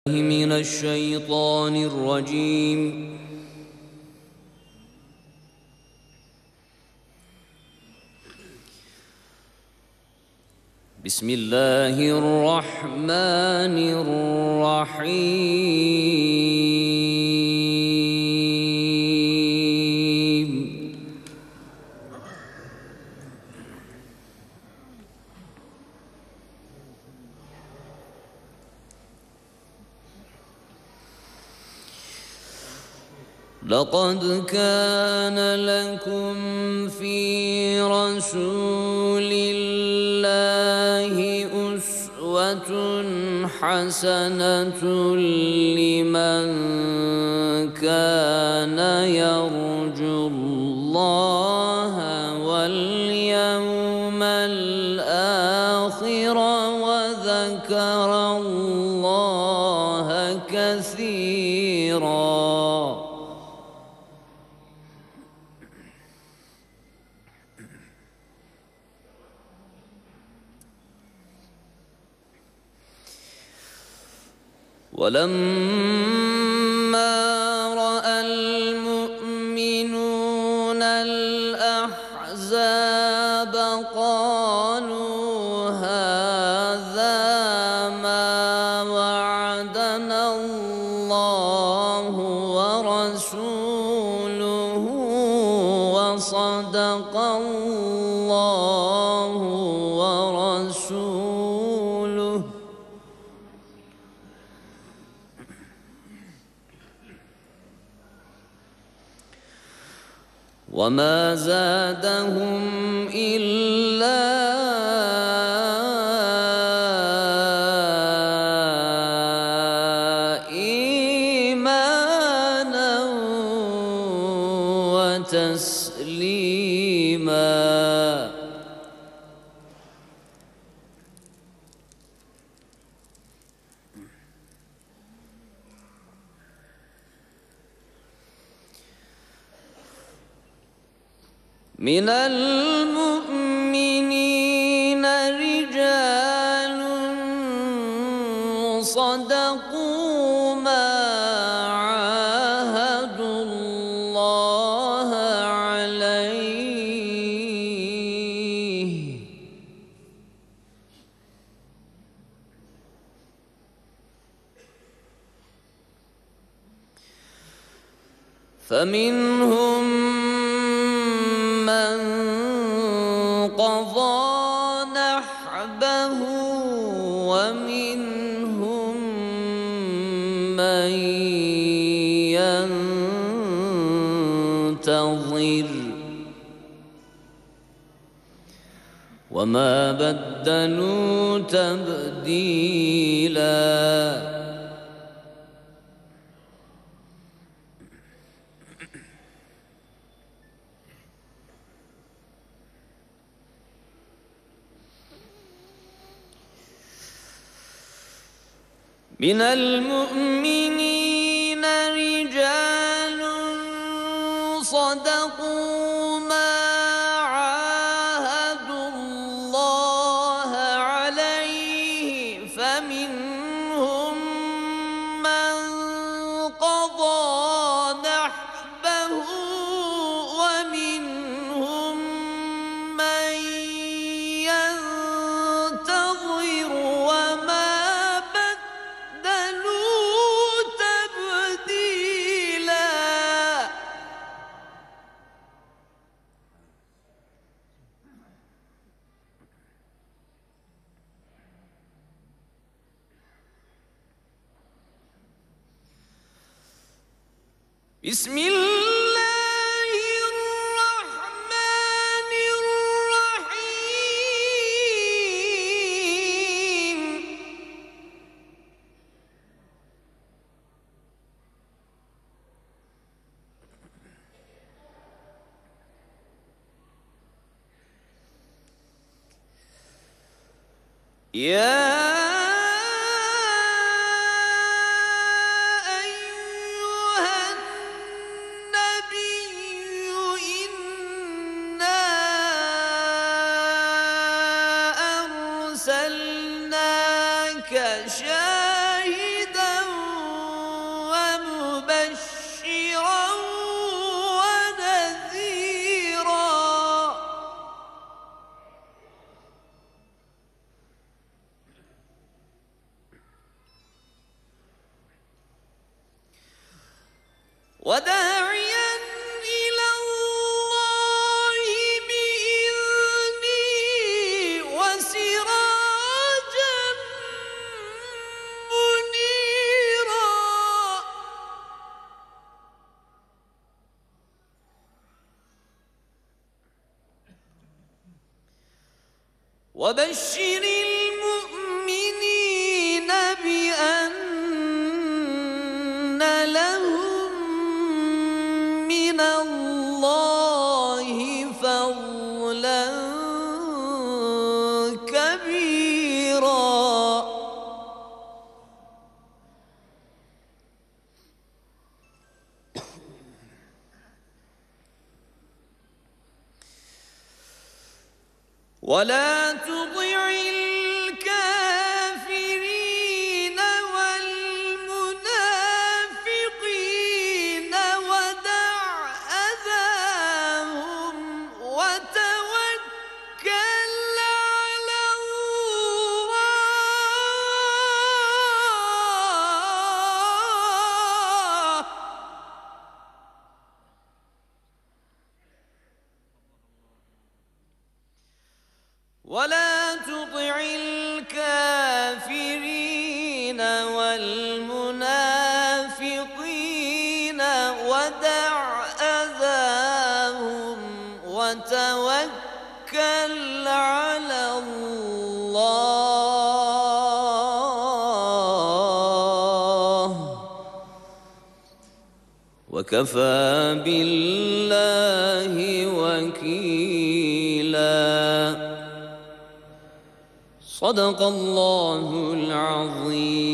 من الشيطان الرجيم. بسم الله الرحمن الرحيم. لقد كان لكم في رسول الله أسوة حسنة لمن كان يرجو الله واليوم الآخر وذكر الله كثيرا. ولما رأى المؤمنون الأحزاب قالوا هذا ما وعدنا الله ورسوله وصدق الله ورسوله. وما زادهم إلا إيمانا وتسليما. من المؤمنين رجال صدقوا ما عاهدوا الله عليه فمنهم من قضى نحبه ومنهم من ينتظر وما بدلوا تبديلا. من المؤمنين رجال صدقوا ما عاهدوا الله عليه فمنهم من قضى نحبه ومنهم من ينتظر وما بسم الله الرحمن الرحيم. يا أرسلناك شاهدا وداعيا إلى الله بإذنه وسراجا منيرا وبشر المؤمنين بأن لهم من الله فضلا كبيرا ولا تطع الكافرين والمنافقين ودع أذاهم وتوكل على الله ولا تطع الكافرين والمنافقين ودع أذاهم وتوكل على الله وكفى بالله وكيلا صدق الله العظيم.